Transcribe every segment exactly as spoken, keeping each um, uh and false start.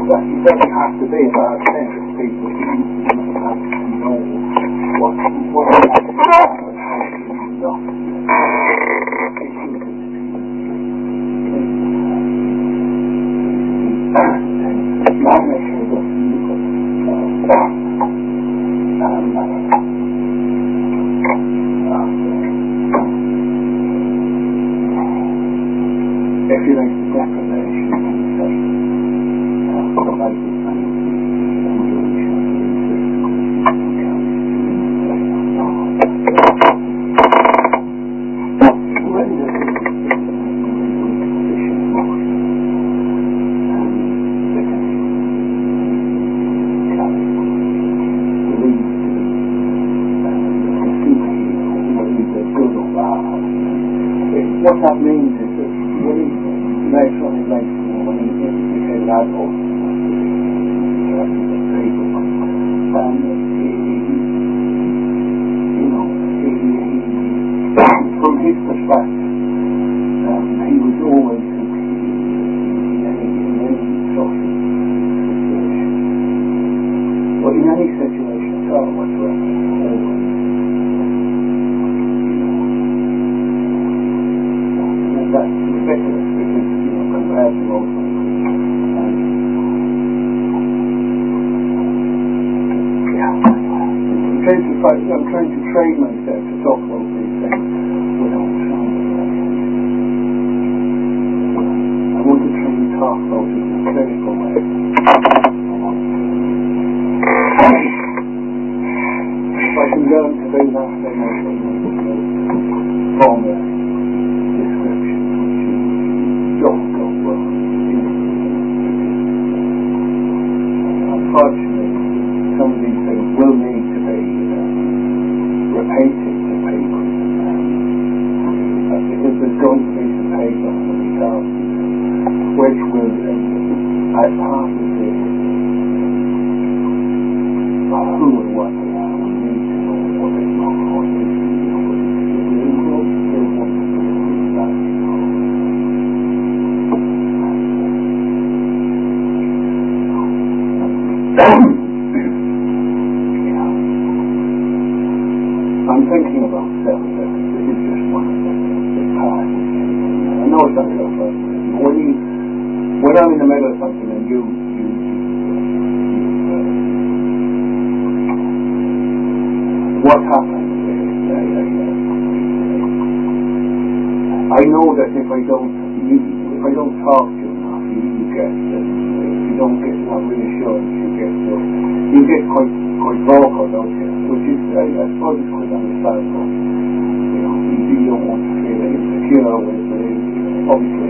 that it doesn't have to be about centric people. You have to know what what they have to do and how to not. My mission was to look at if you like the deprivation of the what that means is that when he later on in life, when he became an adult, and he, you know, he, from his perspective, um, he was always competing in any, in any social situation. But in any situation at all whatsoever, always. That's ridiculous because, you know, compared to most people. Um, yeah. I'm trying to find, I'm trying to train myself to talk about these things without sounding like it. I want to try and talk about it in a clinical way. If I can learn to do that, then I can form a description. Don't go well. Unfortunately, some of these things will need to be uh, repeated to people uh, because there's going to be some paper on the top which will, uh, as part of the uh, who and what they are, we need to know what they are, what they are, I'm thinking about self-defense. This is just one of the parts. I know it's not your first. When you, when I'm in the middle of something and you, you, you uh, what happens is, uh, I know that if I don't, you, if I don't talk to you enough, you, you get, uh, if you don't get enough reassurance, you get, uh, you get quite, quite vocal, don't you? Which is, I, I suppose it's quite understandable. You know, you, you don't want to feel insecure with the, obviously,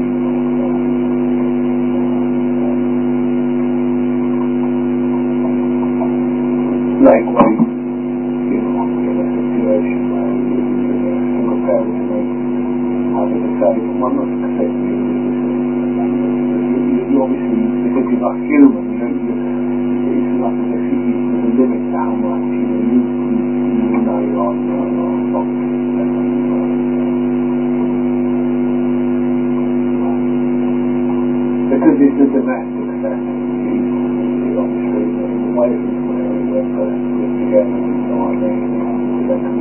likewise, you know, in a situation where you, you're a single parent and have to decide, one must accept you, you, you obviously, because you're not human, you, you, it's not as if you, there's a limit to how much you, you, you rely on, uh, on because it's a domestic setting, you obviously, the wife is where we're going to live together and so on, they have to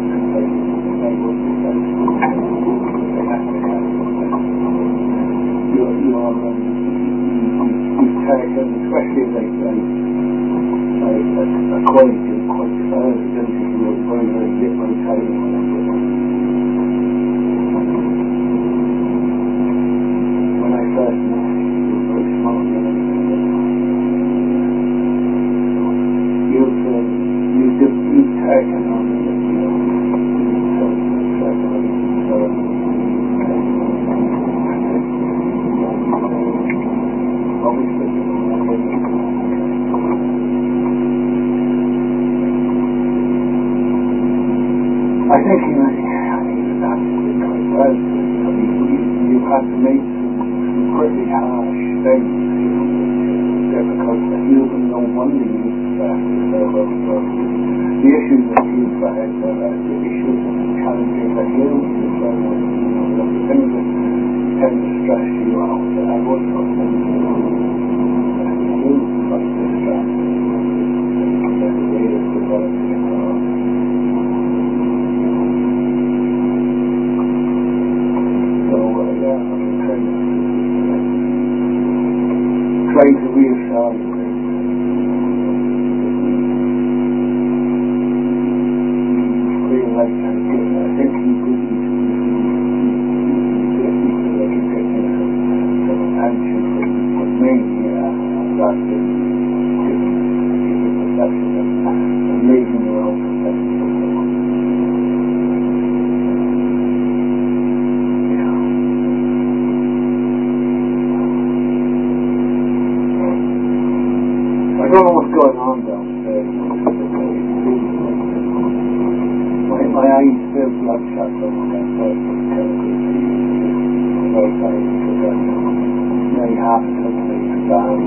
you you are um, you've taken, especially as they acquaint you quite early, don't you? You were very, very different telling when I first met you, you were very smart. You've uh, you've you've taken on you know obviously I think you know, I think you've adapted quite well. You know, you, you, you've had to make some, some pretty harsh things, you know, difficult for human, no wonder you uh, yourself up for the issues that you've had, uh, the issues and challenges that you as well, you know, the things that tend to stress you out. I would trying to reassure you that feel like I'm getting, I think you could you feel like you're getting some, some attention from me, yeah, that's it. Giving perception and leaving your own perception. I don't know what's going on downstairs. My, my eyes still bloodshot from that first chemical very sorry to forget. Nearly half a dozen things down.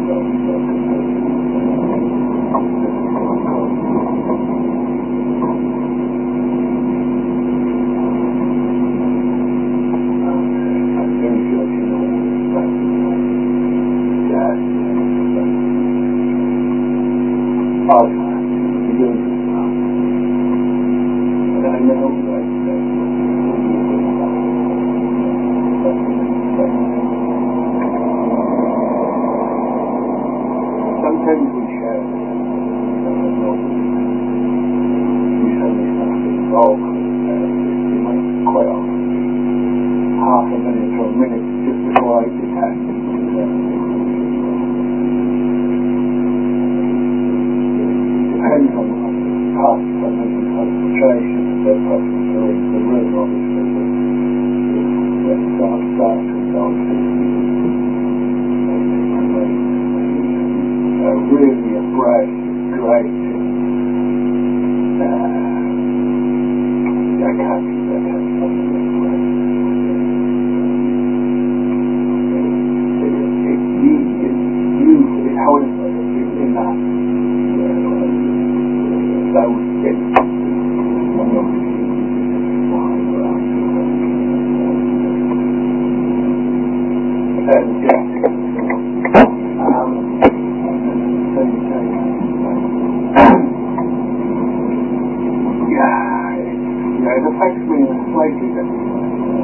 I'm very sure you know that. Yes. Oh, the usual now. But I know that sometimes we share this. We suddenly start to involve we might quite often half a minute or a minute just before I detect it. Depends on the past, but maybe concentration of the person who is in the room, obviously, that start starts to start to a really a bright, great uh, I can't I can't tell you that great. It, it, you, it, you, it, how is it in that that was it. One of the energetic. Um, yeah, it, yeah, it affects me in a slightly different way.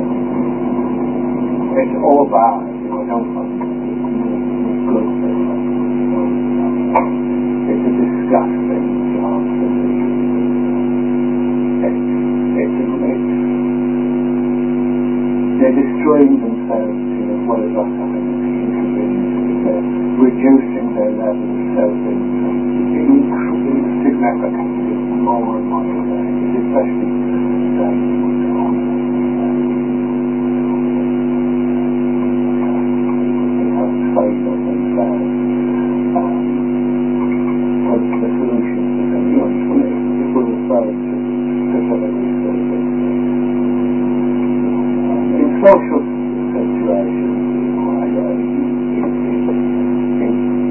It's all bad, you know, I don't find it good thing. It's a disgusting job. It's, it's, it's, they're destroying themselves to as well as us having inconvenience. They're reducing their level of self-interest significantly more and more. It's especially um, outside of themselves. Um, for the solutions, because, you know, if we're referring to specifically services, in social situations, I, I, it,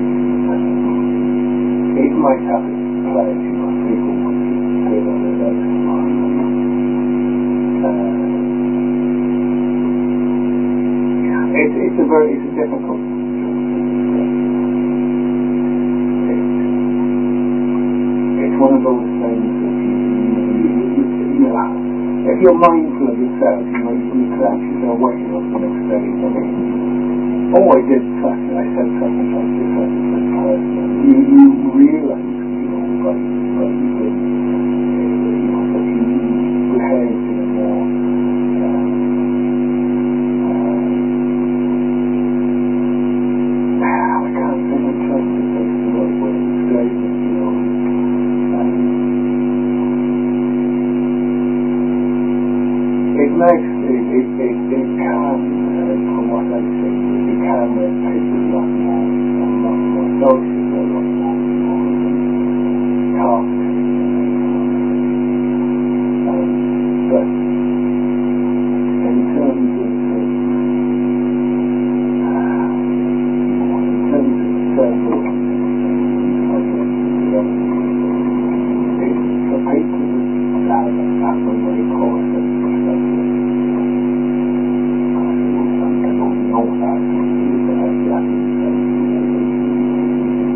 it, it might have its place, you know, people want to feel on their legs tomorrow. Uh, it, it's a very, it's a difficult job to describe. It, it's one of those things that you, you, you, you know, if you're mindful of yourself, you know, you can actually say, waking up the next day, I mean, oh, I did such, I said such and such, did such and such person. You, you realise, you know, by, by the, you know, that you behaved in a more, um, uh, I can't say I'm trying to say the right way to say it, you know, um, it makes, it, it, it, it can, uh, from what I think, it can make people a lot more, a lot more social, a lot more, more talkative. Um, but in terms of, uh, in terms of several, I guess, it's for people that have a very coarse perspective. I don't know that.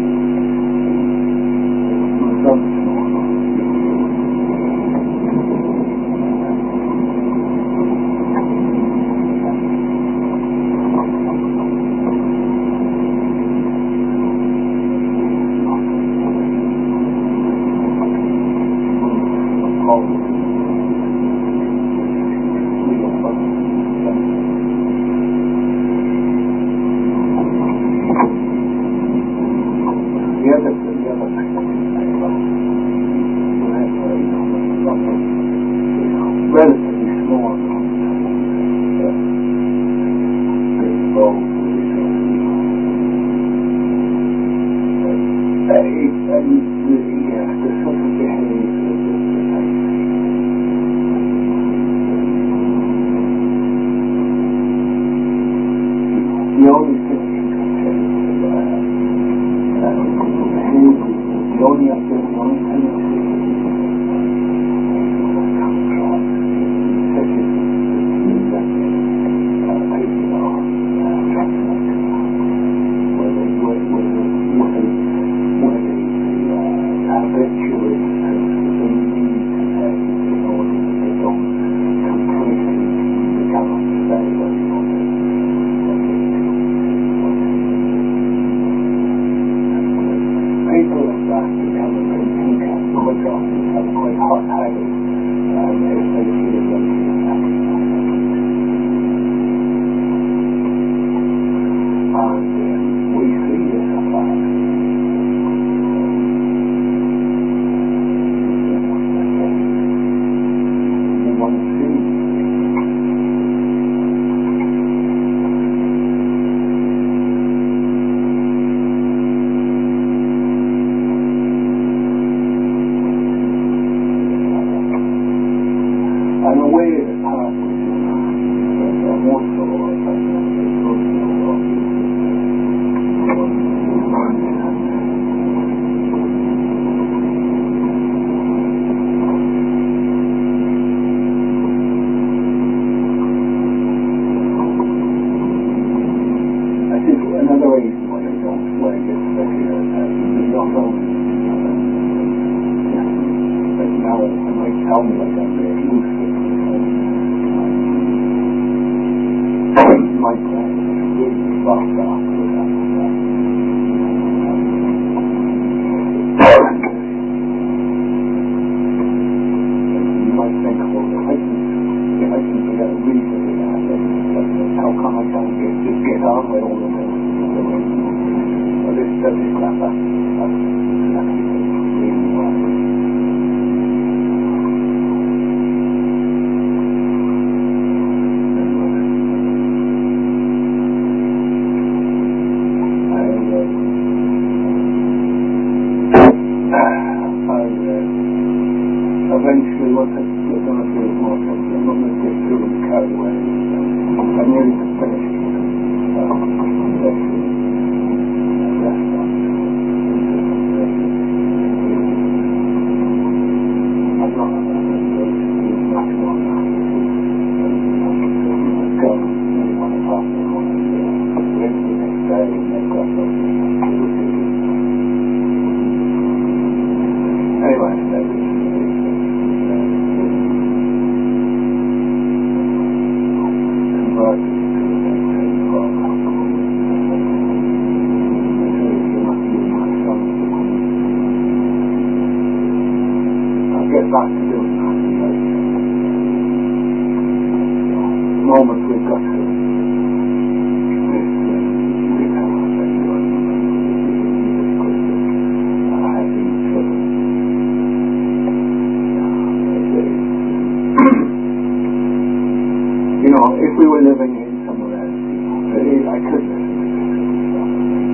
Uh, it, and the, yeah, the sort of behaviour that I see. The only thing I can tell you is that uh, the behaviour, the only other, the only thing I see is I come across such as the uh, people are uh, translating where they, where, where they, where they, where they habitually sense that they need to pay in order that they don't completely become upset when you want to. People like that become a bit thinker quite often, become quite hot-headed um, if they feel like they're sacrificing. And um, we see this a lot. I'm aware that part of it is not, but I'm also I think another reason why I don't why I get regular is not only but now it might sound like I'm very loose. My plan is really fucked up with that. You might think, well, if I can, if I can figure out a reason for that, then how come I can't get, just get on with all of this? Well, this does it like that. That's exactly the reason why. Eventually, once I get on a bit more, I'm not going to get too carried away. I'm nearly finished with um, session restaurant. I'm not going to do much more now. I've got one apartment, one and the next day, and they've got something to do. Anyway, that's it. Get back to doing that. The moment we've got to this retail thing, I have been sort of, you know, if we were living in somewhere else, you know, I could listen to this stuff.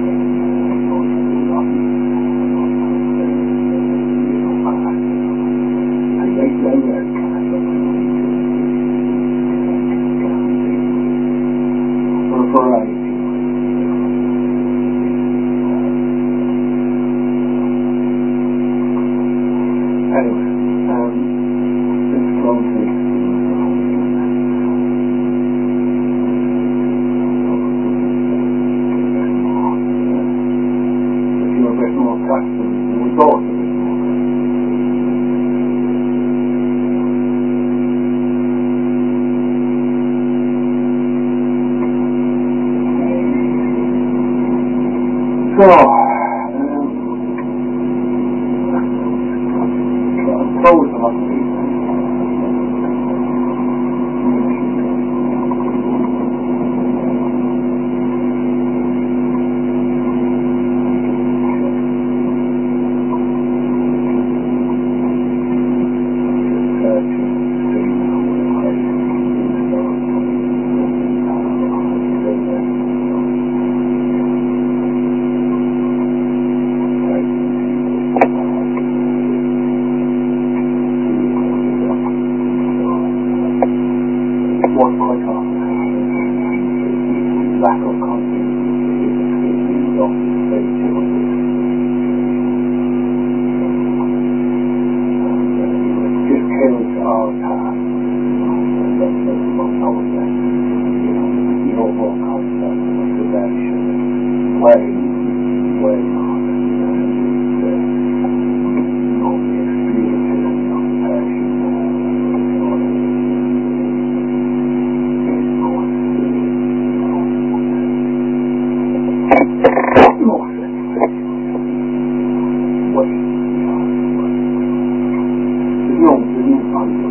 So, um, I suppose a lot of people way on it. Uh, you know, the experience and the passion for it. It's going to no sense. What? There's no, there's no value.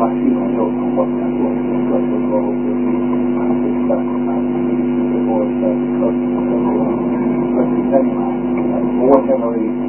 see myself on what I'm going to do. I'm going to do stuff. I'm going to do the board stuff. Because anyway, for whatever reason,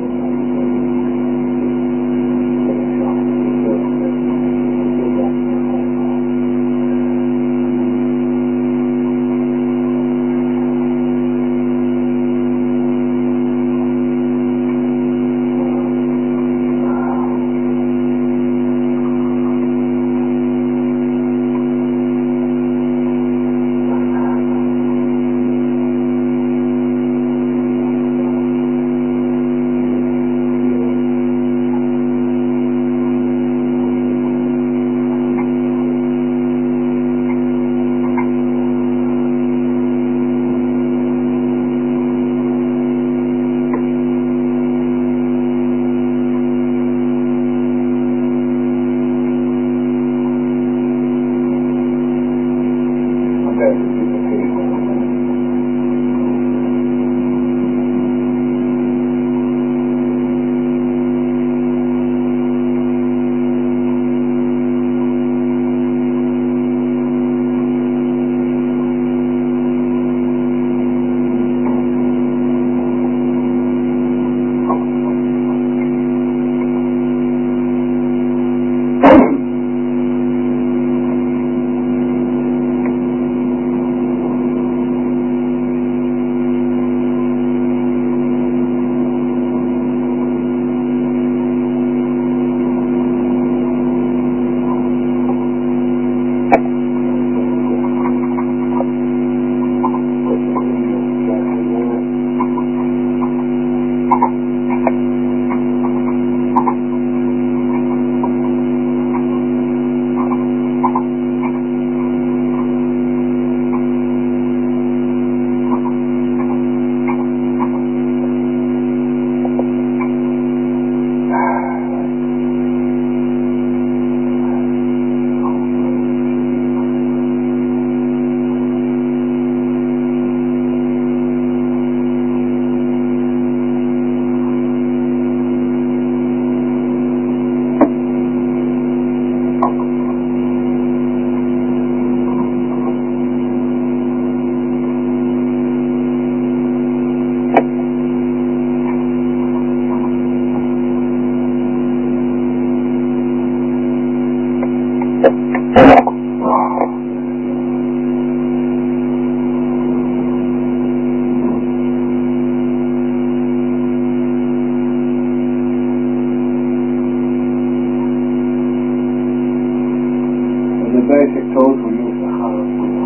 basic tools we use to have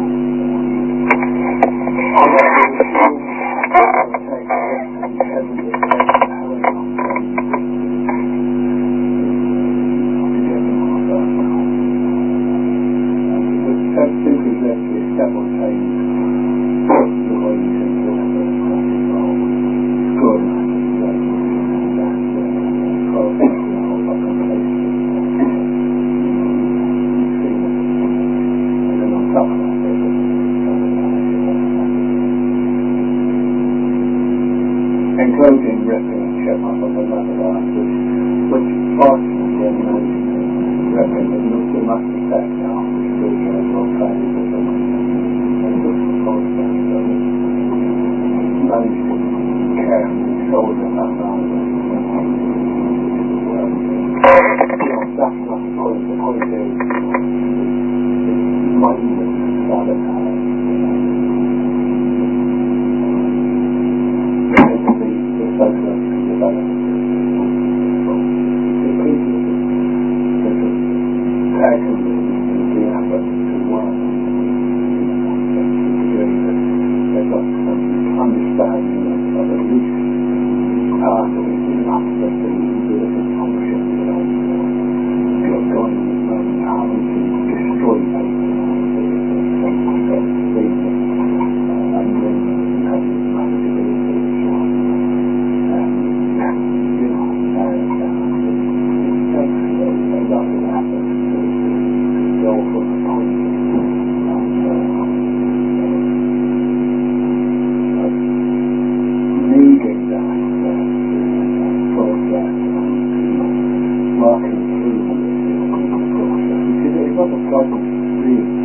simply left the step on change the way you can do it. It's good. Including ripping and chip up on the leather line, which, which fortunately and ripping is not too much to take now, which is really very well trained with them. And just the constant, so managed to carefully shoulder that line. You know, that's not the point. The point is, it's mindless about it. not a pleasant experience.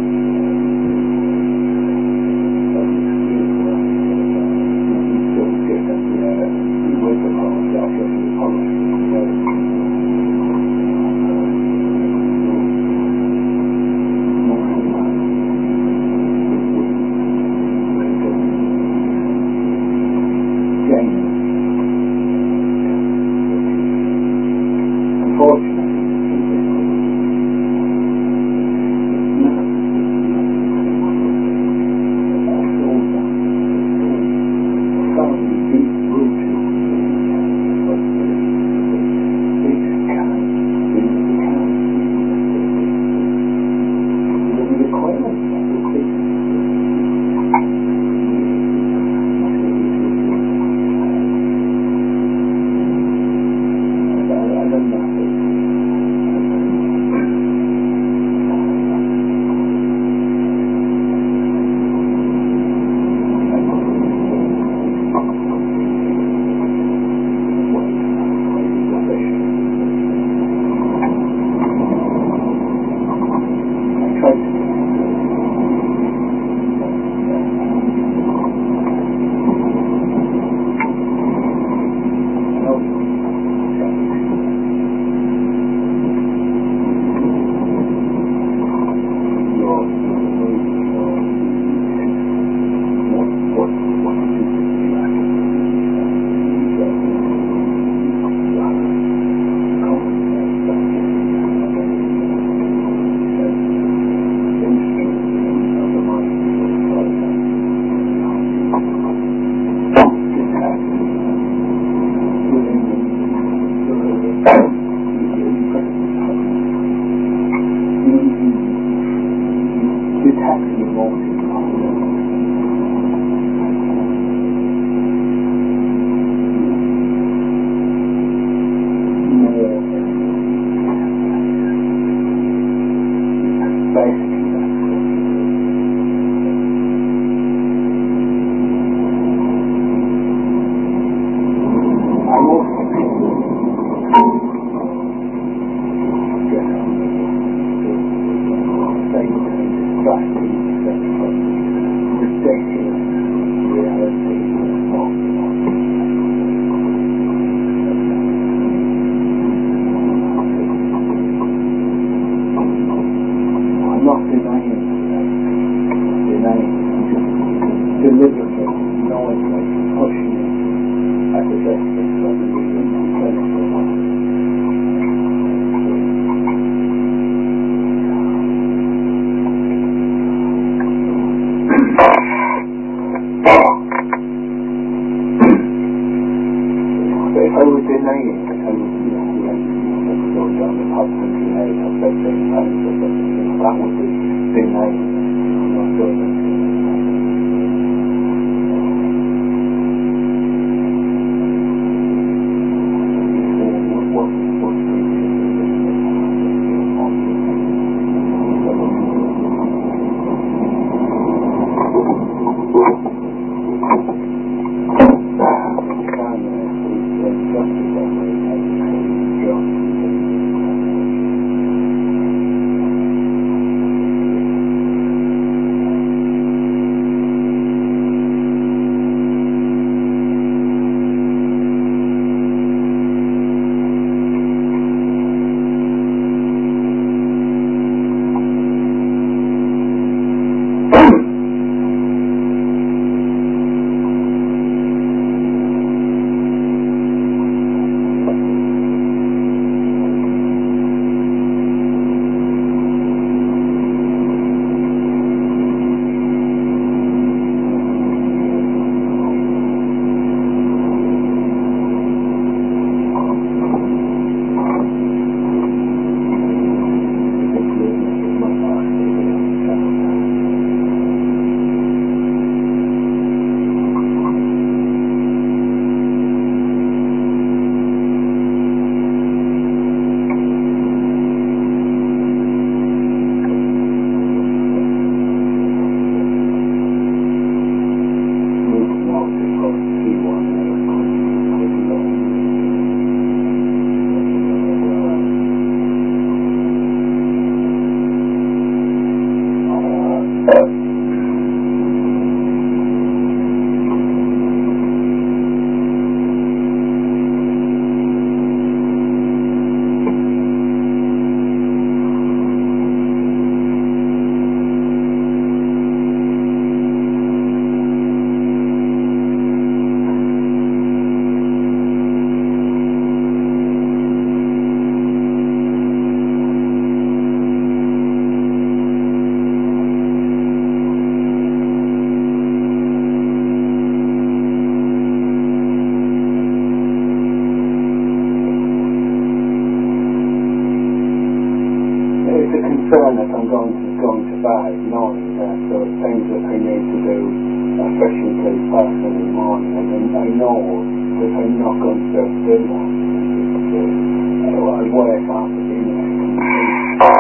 concern that I'm going to going to bed, knowing that there are things that I need to do, especially play fast in the morning, and I know that I'm not going to be able to do that. So I work after being uh,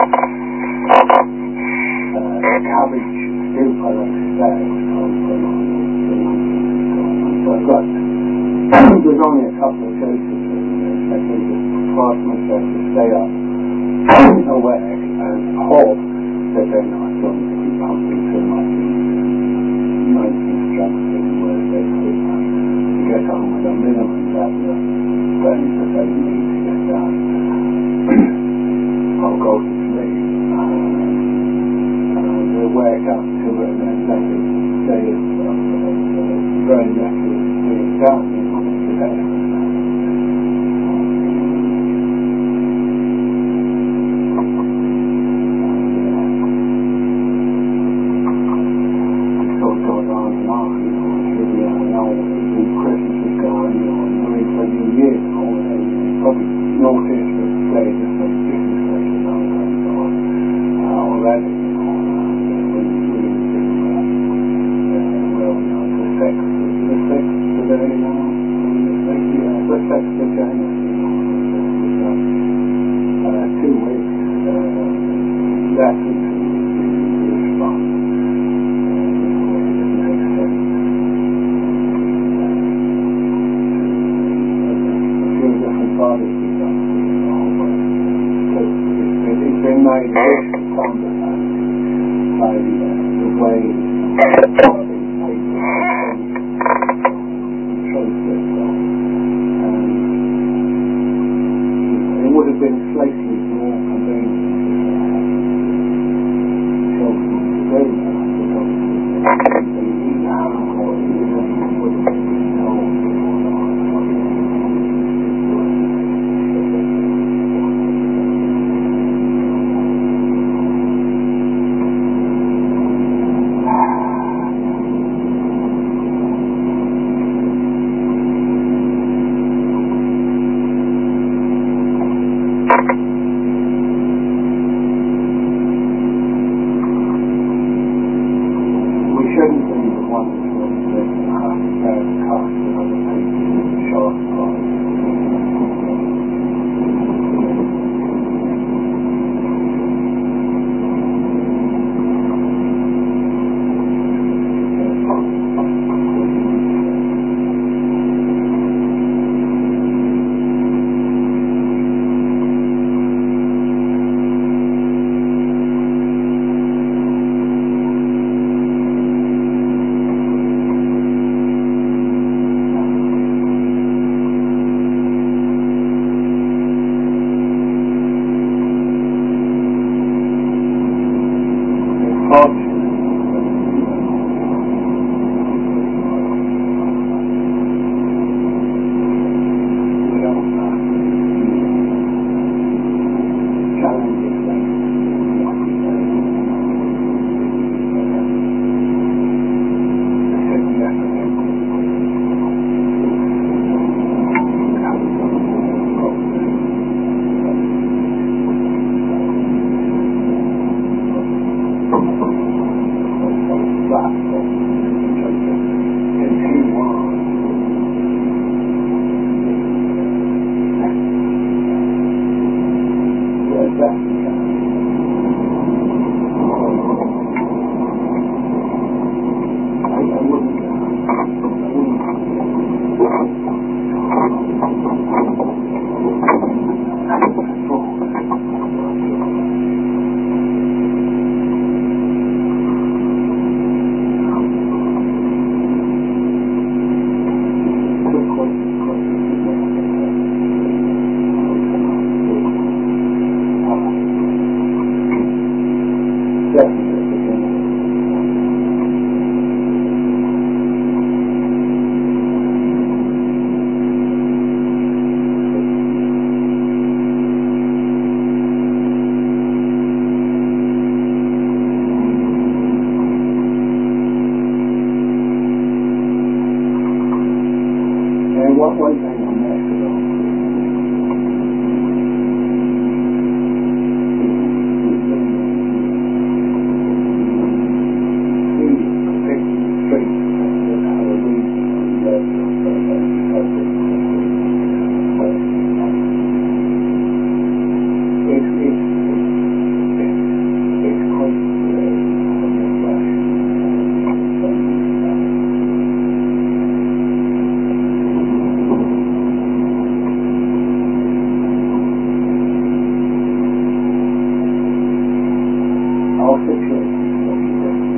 cabbage soup, I like to say, so I've got there's only a couple of choices. I can just force myself to stay up awake and hope that they're not going to be pumping too much nonsense drugs anywhere they could to get on with a minimum level of things that they need to get done. I'll go to sleep and uh, wake up to it and then let it stay uh, very little being done, you know, today. What situation was he in?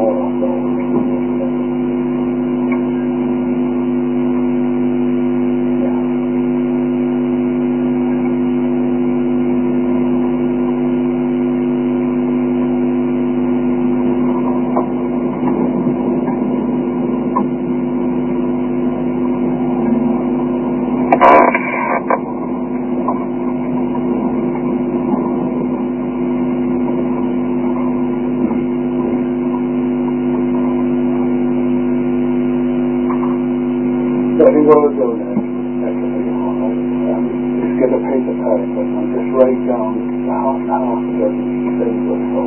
I think what I'll do now, actually, um, is get a piece of paper and just write down the half and half of every thing or so.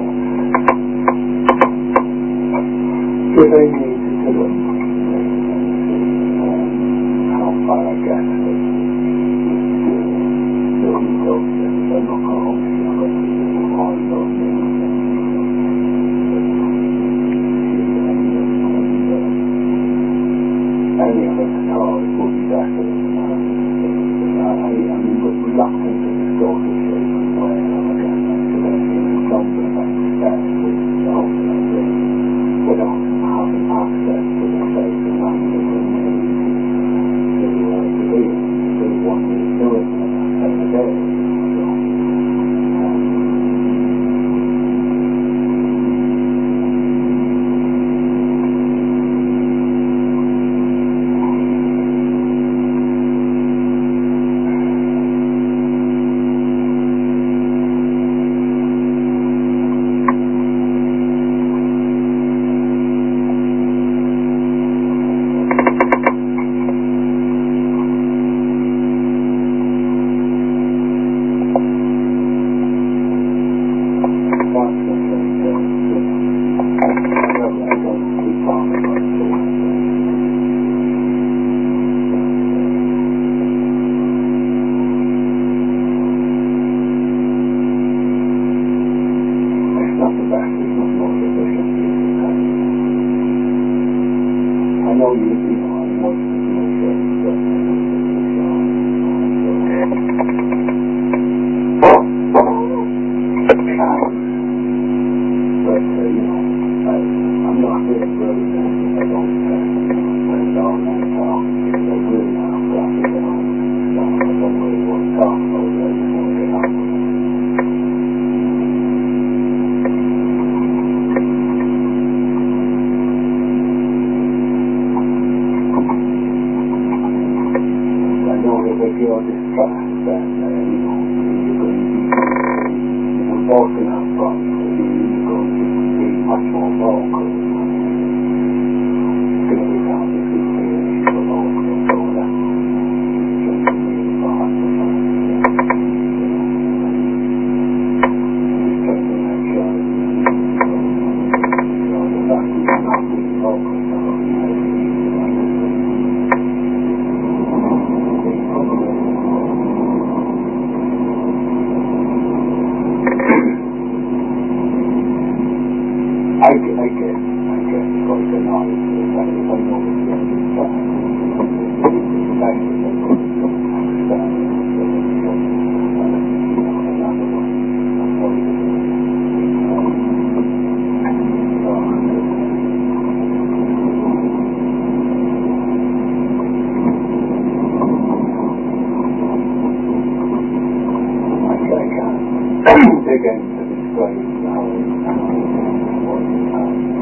If I need to do it, um, how far I get with doing those things. I'm not going to hold you all those things. Any of it at all would be better than that. I, I mean, with reluctant to distort the shape and way of again, because I feel it's something about the steps which is ultimately without having access to the shape and that it would need to, uh, to be, to do what we're doing at that time of day. So, um, I get, I get, I get quite a knowledge of it. I mean, if I know that the end is done, the fact that I don't understand it, so it's not, you know, another one, I'm worried about it. So, I can't dig into this place now, now, what is happening.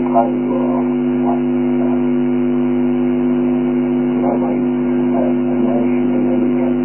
try to uh, like, uh, not like uh, a nation in any country.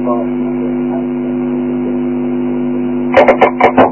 lost my